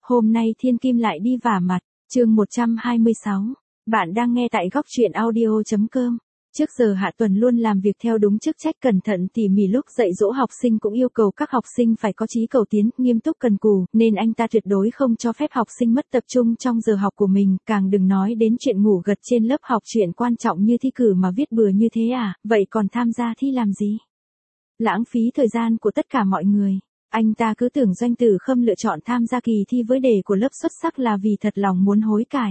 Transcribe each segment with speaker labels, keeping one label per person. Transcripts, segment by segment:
Speaker 1: Hôm nay Thiên Kim lại đi vả mặt, chương 126. Bạn đang nghe tại góc truyện audio.com. Trước giờ Hạ Tuần luôn làm việc theo đúng chức trách, cẩn thận tỉ mỉ, lúc dạy dỗ học sinh cũng yêu cầu các học sinh phải có chí cầu tiến, nghiêm túc cần cù, nên anh ta tuyệt đối không cho phép học sinh mất tập trung trong giờ học của mình, càng đừng nói đến chuyện ngủ gật trên lớp học. Chuyện quan trọng như thi cử mà viết bừa như thế à, vậy còn tham gia thi làm gì? Lãng phí thời gian của tất cả mọi người. Anh ta cứ tưởng Doanh Tử Khâm lựa chọn tham gia kỳ thi với đề của lớp xuất sắc là vì thật lòng muốn hối cải.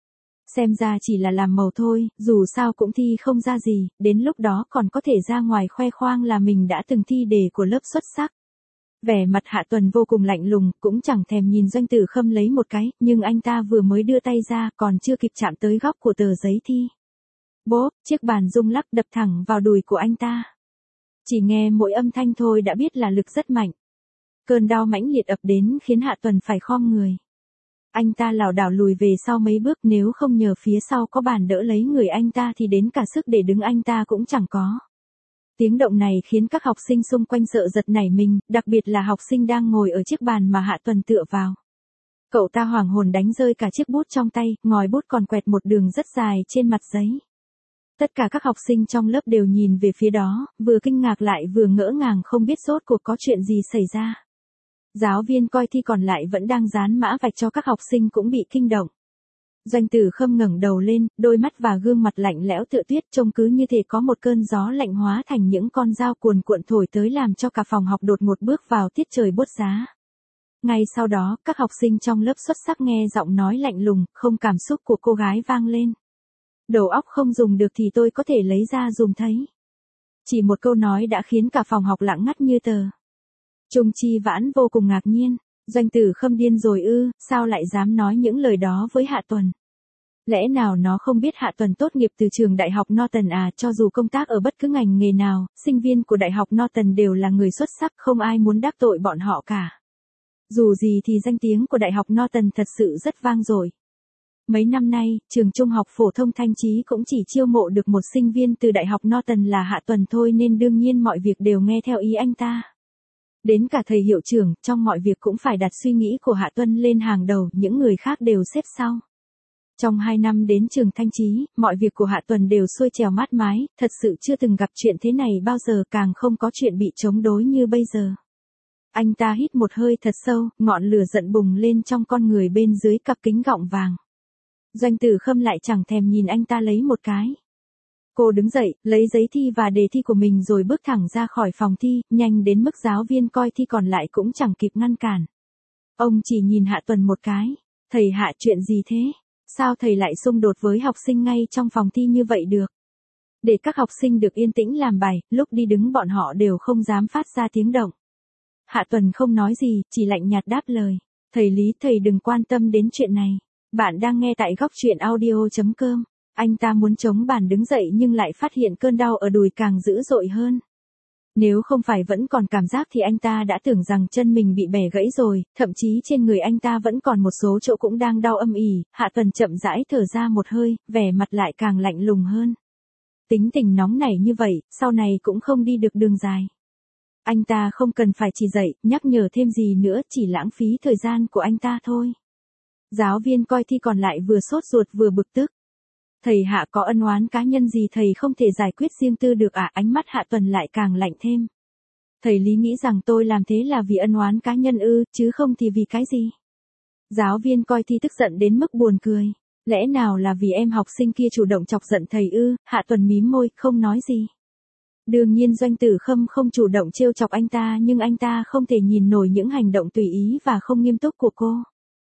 Speaker 1: Xem ra chỉ là làm màu thôi, dù sao cũng thi không ra gì, đến lúc đó còn có thể ra ngoài khoe khoang là mình đã từng thi đề của lớp xuất sắc. Vẻ mặt Hạ Tuần vô cùng lạnh lùng, cũng chẳng thèm nhìn Doanh Tử Khâm lấy một cái, nhưng anh ta vừa mới đưa tay ra, còn chưa kịp chạm tới góc của tờ giấy thi. Bốp, chiếc bàn rung lắc đập thẳng vào đùi của anh ta. Chỉ nghe mỗi âm thanh thôi đã biết là lực rất mạnh. Cơn đau mãnh liệt ập đến khiến Hạ Tuần phải khom người. Anh ta lảo đảo lùi về sau mấy bước, nếu không nhờ phía sau có bàn đỡ lấy người anh ta thì đến cả sức để đứng anh ta cũng chẳng có. Tiếng động này khiến các học sinh xung quanh sợ giật nảy mình, đặc biệt là học sinh đang ngồi ở chiếc bàn mà Hạ Tuần tựa vào. Cậu ta hoảng hồn đánh rơi cả chiếc bút trong tay, ngòi bút còn quẹt một đường rất dài trên mặt giấy. Tất cả các học sinh trong lớp đều nhìn về phía đó, vừa kinh ngạc lại vừa ngỡ ngàng, không biết rốt cuộc có chuyện gì xảy ra. Giáo viên coi thi còn lại vẫn đang dán mã vạch cho các học sinh cũng bị kinh động. Doanh Tử Khâm ngẩng đầu lên, đôi mắt và gương mặt lạnh lẽo tựa tuyết, trông cứ như thể có một cơn gió lạnh hóa thành những con dao cuồn cuộn thổi tới, làm cho cả phòng học đột ngột bước vào tiết trời buốt giá. Ngay sau đó, các học sinh trong lớp xuất sắc nghe giọng nói lạnh lùng, không cảm xúc của cô gái vang lên. Đầu óc không dùng được thì tôi có thể lấy ra dùng thấy. Chỉ một câu nói đã khiến cả phòng học lặng ngắt như tờ. Trung Chi Vãn vô cùng ngạc nhiên, Doanh Tử Khâm điên rồi ư, sao lại dám nói những lời đó với Hạ Tuần? Lẽ nào nó không biết Hạ Tuần tốt nghiệp từ trường Đại học Norton à? Cho dù công tác ở bất cứ ngành nghề nào, sinh viên của Đại học Norton đều là người xuất sắc, không ai muốn đắc tội bọn họ cả. Dù gì thì danh tiếng của Đại học Norton thật sự rất vang dội. Mấy năm nay, trường trung học phổ thông Thanh Chí cũng chỉ chiêu mộ được một sinh viên từ Đại học Norton là Hạ Tuần thôi, nên đương nhiên mọi việc đều nghe theo ý anh ta. Đến cả thầy hiệu trưởng, trong mọi việc cũng phải đặt suy nghĩ của Hạ Tuần lên hàng đầu, những người khác đều xếp sau. Trong 2 năm đến trường Thanh Chí, mọi việc của Hạ Tuần đều xuôi trèo mát mái, thật sự chưa từng gặp chuyện thế này bao giờ, càng không có chuyện bị chống đối như bây giờ. Anh ta hít một hơi thật sâu, ngọn lửa giận bùng lên trong con người bên dưới cặp kính gọng vàng. Doanh Tử Khâm lại chẳng thèm nhìn anh ta lấy một cái. Cô đứng dậy, lấy giấy thi và đề thi của mình rồi bước thẳng ra khỏi phòng thi, nhanh đến mức giáo viên coi thi còn lại cũng chẳng kịp ngăn cản. Ông chỉ nhìn Hạ Tuần một cái. Thầy Hạ, chuyện gì thế? Sao thầy lại xung đột với học sinh ngay trong phòng thi như vậy được? Để các học sinh được yên tĩnh làm bài, lúc đi đứng bọn họ đều không dám phát ra tiếng động. Hạ Tuần không nói gì, chỉ lạnh nhạt đáp lời. Thầy Lý, thầy đừng quan tâm đến chuyện này. Bạn đang nghe tại góc truyện audio.com. Anh ta muốn chống bàn đứng dậy nhưng lại phát hiện cơn đau ở đùi càng dữ dội hơn. Nếu không phải vẫn còn cảm giác thì anh ta đã tưởng rằng chân mình bị bẻ gãy rồi, thậm chí trên người anh ta vẫn còn một số chỗ cũng đang đau âm ỉ. Hạ Tuần chậm rãi thở ra một hơi, vẻ mặt lại càng lạnh lùng hơn. Tính tình nóng nảy như vậy, sau này cũng không đi được đường dài. Anh ta không cần phải chỉ dạy, nhắc nhở thêm gì nữa, chỉ lãng phí thời gian của anh ta thôi. Giáo viên coi thi còn lại vừa sốt ruột vừa bực tức. Thầy Hạ có ân oán cá nhân gì thầy không thể giải quyết riêng tư được à? Ánh mắt Hạ Tuần lại càng lạnh thêm. Thầy Lý nghĩ rằng tôi làm thế là vì ân oán cá nhân ư, chứ không thì vì cái gì? Giáo viên coi thi tức giận đến mức buồn cười. Lẽ nào là vì em học sinh kia chủ động chọc giận thầy ư? Hạ Tuần mím môi, không nói gì. Đương nhiên Doanh Tử Khâm không chủ động trêu chọc anh ta, nhưng anh ta không thể nhìn nổi những hành động tùy ý và không nghiêm túc của cô.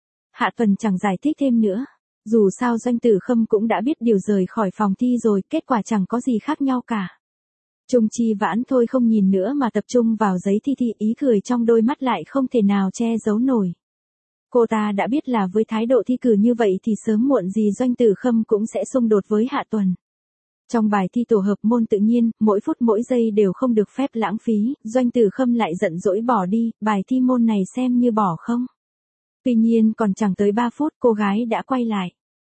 Speaker 1: Hạ Tuần chẳng giải thích thêm nữa. Dù sao Doanh Tử Khâm cũng đã biết điều, rời khỏi phòng thi rồi, kết quả chẳng có gì khác nhau cả. Trung Chi Vãn thôi không nhìn nữa mà tập trung vào giấy thi, ý cười trong đôi mắt lại không thể nào che giấu nổi. Cô ta đã biết là với thái độ thi cử như vậy thì sớm muộn gì Doanh Tử Khâm cũng sẽ xung đột với Hạ Tuần. Trong bài thi tổ hợp môn tự nhiên, mỗi phút mỗi giây đều không được phép lãng phí, Doanh Tử Khâm lại giận dỗi bỏ đi, bài thi môn này xem như bỏ không. Tuy nhiên còn chẳng tới 3 phút cô gái đã quay lại.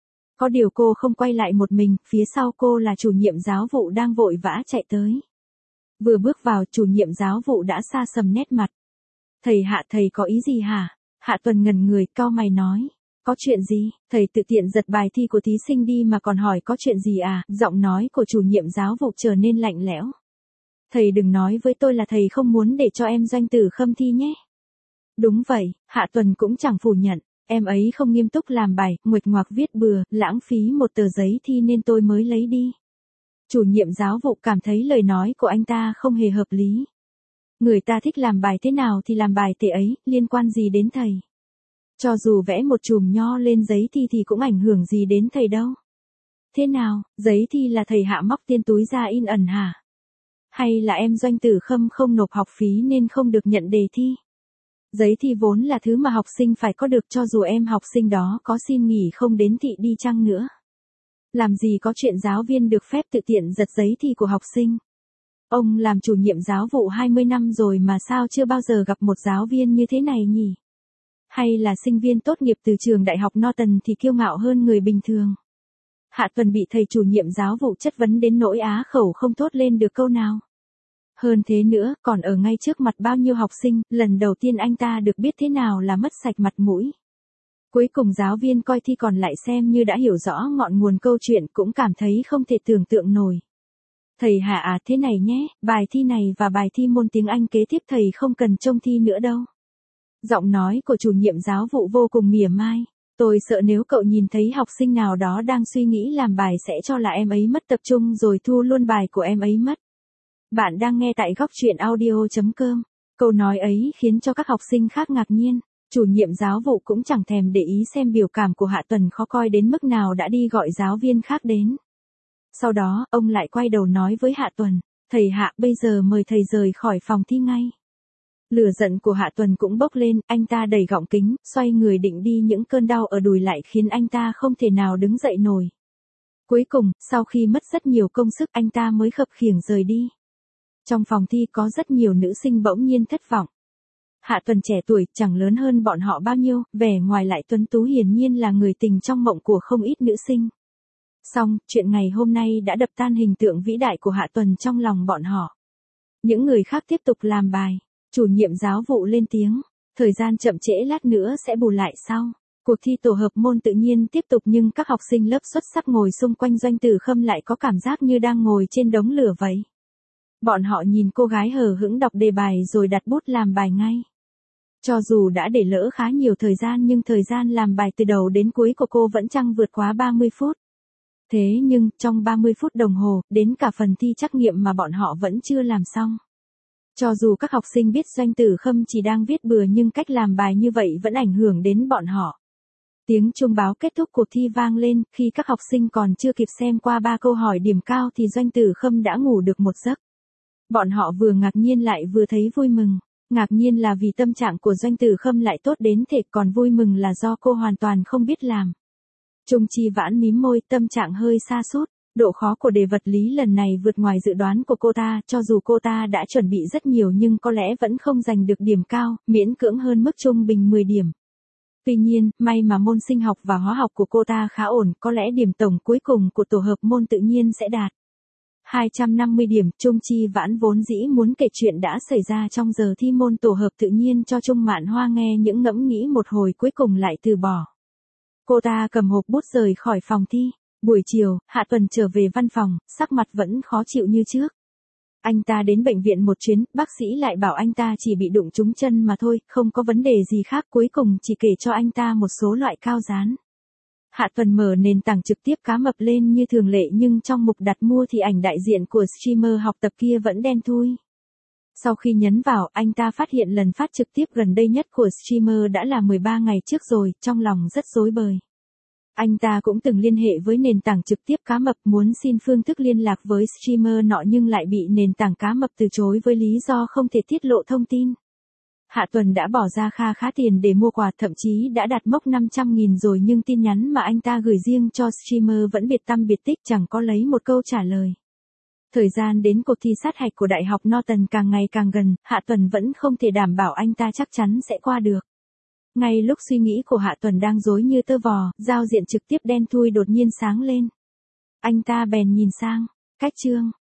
Speaker 1: Có điều cô không quay lại một mình, phía sau cô là chủ nhiệm giáo vụ đang vội vã chạy tới. Vừa bước vào, chủ nhiệm giáo vụ đã xa sầm nét mặt. Thầy Hạ, thầy có ý gì hả? Hạ Tuần ngẩn người, cau mày nói. Có chuyện gì? Thầy tự tiện giật bài thi của thí sinh đi mà còn hỏi có chuyện gì à? Giọng nói của chủ nhiệm giáo vụ trở nên lạnh lẽo. Thầy đừng nói với tôi là thầy không muốn để cho em Doanh Tử Khâm thi nhé. Đúng vậy, Hạ Tuần cũng chẳng phủ nhận. Em ấy không nghiêm túc làm bài, nguệch ngoạc viết bừa, lãng phí một tờ giấy thi nên tôi mới lấy đi. Chủ nhiệm giáo vụ cảm thấy lời nói của anh ta không hề hợp lý. Người ta thích làm bài thế nào thì làm bài thế ấy, liên quan gì đến thầy. Cho dù vẽ một chùm nho lên giấy thi thì cũng ảnh hưởng gì đến thầy đâu. Thế nào, giấy thi là thầy Hạ móc tiền túi ra in ẩn hả? Hay là em Doanh Tử Khâm không nộp học phí nên không được nhận đề thi? Giấy thi vốn là thứ mà học sinh phải có được cho dù em học sinh đó có xin nghỉ không đến thị đi chăng nữa. Làm gì có chuyện giáo viên được phép tự tiện giật giấy thi của học sinh. Ông làm chủ nhiệm giáo vụ 20 năm rồi mà sao chưa bao giờ gặp một giáo viên như thế này nhỉ? Hay là sinh viên tốt nghiệp từ trường đại học Norton thì kiêu ngạo hơn người bình thường? Hạ Tuần bị thầy chủ nhiệm giáo vụ chất vấn đến nỗi á khẩu không thốt lên được câu nào. Hơn thế nữa, còn ở ngay trước mặt bao nhiêu học sinh, lần đầu tiên anh ta được biết thế nào là mất sạch mặt mũi. Cuối cùng giáo viên coi thi còn lại xem như đã hiểu rõ ngọn nguồn câu chuyện cũng cảm thấy không thể tưởng tượng nổi. Thầy Hạ à, thế này nhé, bài thi này và bài thi môn tiếng Anh kế tiếp thầy không cần trông thi nữa đâu. Giọng nói của chủ nhiệm giáo vụ vô cùng mỉa mai. Tôi sợ nếu cậu nhìn thấy học sinh nào đó đang suy nghĩ làm bài sẽ cho là em ấy mất tập trung rồi thu luôn bài của em ấy mất. Bạn đang nghe tại góc truyện audio.com. Câu nói ấy khiến cho các học sinh khác ngạc nhiên. Chủ nhiệm giáo vụ cũng chẳng thèm để ý xem biểu cảm của Hạ Tuần khó coi đến mức nào đã đi gọi giáo viên khác đến. Sau đó, ông lại quay đầu nói với Hạ Tuần. Thầy Hạ, bây giờ mời thầy rời khỏi phòng thi ngay. Lửa giận của Hạ Tuần cũng bốc lên, anh ta đẩy gọng kính, xoay người định đi, những cơn đau ở đùi lại khiến anh ta không thể nào đứng dậy nổi. Cuối cùng, sau khi mất rất nhiều công sức anh ta mới khập khiễng rời đi. Trong phòng thi có rất nhiều nữ sinh bỗng nhiên thất vọng. Hạ Tuần trẻ tuổi, chẳng lớn hơn bọn họ bao nhiêu, vẻ ngoài lại tuấn tú hiển nhiên là người tình trong mộng của không ít nữ sinh. Song, chuyện ngày hôm nay đã đập tan hình tượng vĩ đại của Hạ Tuần trong lòng bọn họ. Những người khác tiếp tục làm bài. Chủ nhiệm giáo vụ lên tiếng. Thời gian chậm trễ lát nữa sẽ bù lại sau. Cuộc thi tổ hợp môn tự nhiên tiếp tục nhưng các học sinh lớp xuất sắc ngồi xung quanh Doanh Tử Khâm lại có cảm giác như đang ngồi trên đống lửa vậy. Bọn họ nhìn cô gái hờ hững đọc đề bài rồi đặt bút làm bài ngay. Cho dù đã để lỡ khá nhiều thời gian nhưng thời gian làm bài từ đầu đến cuối của cô vẫn chẳng vượt quá 30 phút. Thế nhưng, trong 30 phút đồng hồ, đến cả phần thi trắc nghiệm mà bọn họ vẫn chưa làm xong. Cho dù các học sinh biết Doanh Tử Khâm chỉ đang viết bừa nhưng cách làm bài như vậy vẫn ảnh hưởng đến bọn họ. Tiếng chuông báo kết thúc cuộc thi vang lên, khi các học sinh còn chưa kịp xem qua 3 câu hỏi điểm cao thì Doanh Tử Khâm đã ngủ được một giấc. Bọn họ vừa ngạc nhiên lại vừa thấy vui mừng. Ngạc nhiên là vì tâm trạng của Doanh Tử Khâm lại tốt đến thế, còn vui mừng là do cô hoàn toàn không biết làm. Trung Chi Vãn mím môi, tâm trạng hơi sa sút. Độ khó của đề vật lý lần này vượt ngoài dự đoán của cô ta, cho dù cô ta đã chuẩn bị rất nhiều nhưng có lẽ vẫn không giành được điểm cao, miễn cưỡng hơn mức trung bình 10 điểm. Tuy nhiên, may mà môn sinh học và hóa học của cô ta khá ổn, có lẽ điểm tổng cuối cùng của tổ hợp môn tự nhiên sẽ đạt 250 điểm. Trung Chi Vãn vốn dĩ muốn kể chuyện đã xảy ra trong giờ thi môn tổ hợp tự nhiên cho Trung Mạn Hoa nghe những ngẫm nghĩ một hồi cuối cùng lại từ bỏ. Cô ta cầm hộp bút rời khỏi phòng thi. Buổi chiều, Hạ Tuần trở về văn phòng, sắc mặt vẫn khó chịu như trước. Anh ta đến bệnh viện một chuyến, bác sĩ lại bảo anh ta chỉ bị đụng trúng chân mà thôi, không có vấn đề gì khác, cuối cùng chỉ kể cho anh ta một số loại cao dán. Hạ Tuần mở nền tảng trực tiếp cá mập lên như thường lệ nhưng trong mục đặt mua thì ảnh đại diện của streamer học tập kia vẫn đen thui. Sau khi nhấn vào, anh ta phát hiện lần phát trực tiếp gần đây nhất của streamer đã là 13 ngày trước rồi, trong lòng rất rối bời. Anh ta cũng từng liên hệ với nền tảng trực tiếp cá mập muốn xin phương thức liên lạc với streamer nọ nhưng lại bị nền tảng cá mập từ chối với lý do không thể tiết lộ thông tin. Hạ Tuần đã bỏ ra kha khá tiền để mua quà, thậm chí đã đạt mốc 500.000 rồi nhưng tin nhắn mà anh ta gửi riêng cho streamer vẫn biệt tăm biệt tích, chẳng có lấy một câu trả lời. Thời gian đến cuộc thi sát hạch của Đại học Norton càng ngày càng gần, Hạ Tuần vẫn không thể đảm bảo anh ta chắc chắn sẽ qua được. Ngay lúc suy nghĩ của Hạ Tuần đang rối như tơ vò, giao diện trực tiếp đen thui đột nhiên sáng lên. Anh ta bèn nhìn sang, cách chương,